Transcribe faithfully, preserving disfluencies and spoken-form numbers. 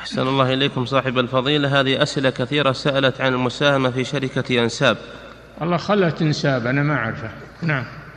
أحسن الله إليكم صاحب الفضيلة، هذه أسئلة كثيرة سألت عن المساهمة في شركة أنساب. الله خلت انساب، أنا ما أعرفه. نعم.